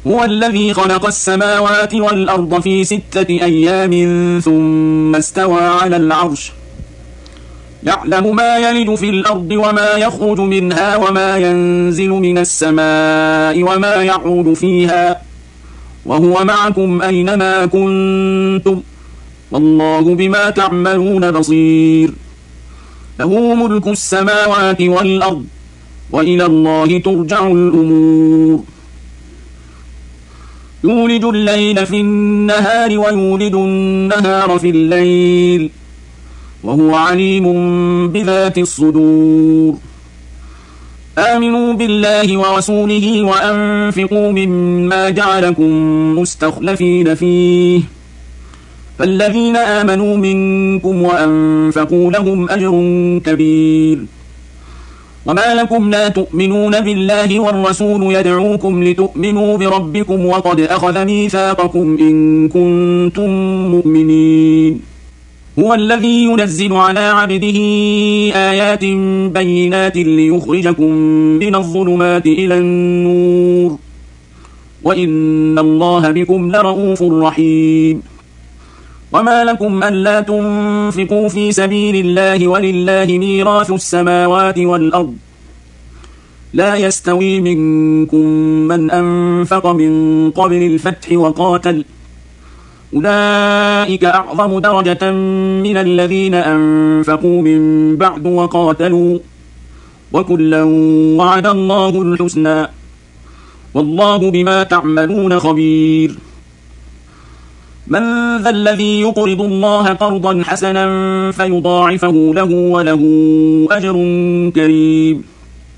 هو الذي خلق السماوات والأرض في 6 أيام ثم استوى على العرش يعلم ما يلج في الأرض وما يخرج منها وما ينزل من السماء وما يعود فيها وهو معكم أينما كنتم والله بما تعملون بصير له ملك السماوات والأرض وإلى الله ترجع الأمور يولج الليل في النهار ويولج النهار في الليل وهو عليم بذات الصدور آمنوا بالله ورسوله وأنفقوا مما جعلكم مستخلفين فيه فالذين آمنوا منكم وأنفقوا لهم أجر كبير وما لكم لا تؤمنون بالله والرسول يدعوكم لتؤمنوا بربكم وقد أخذ ميثاقكم إن كنتم مؤمنين هو الذي ينزل على عبده آيات بينات ليخرجكم من الظلمات إلى النور وإن الله بكم لرؤوف رحيم وما لكم ألا تنفقوا في سبيل الله ولله ميراث السماوات والأرض لا يستوي منكم من أنفق من قبل الفتح وقاتل أولئك أعظم درجة من الذين أنفقوا من بعد وقاتلوا وكلا وعد الله الحسنى والله بما تعملون خبير من ذا الذي يقرض الله قرضا حسنا فيضاعفه له وله أجر كريم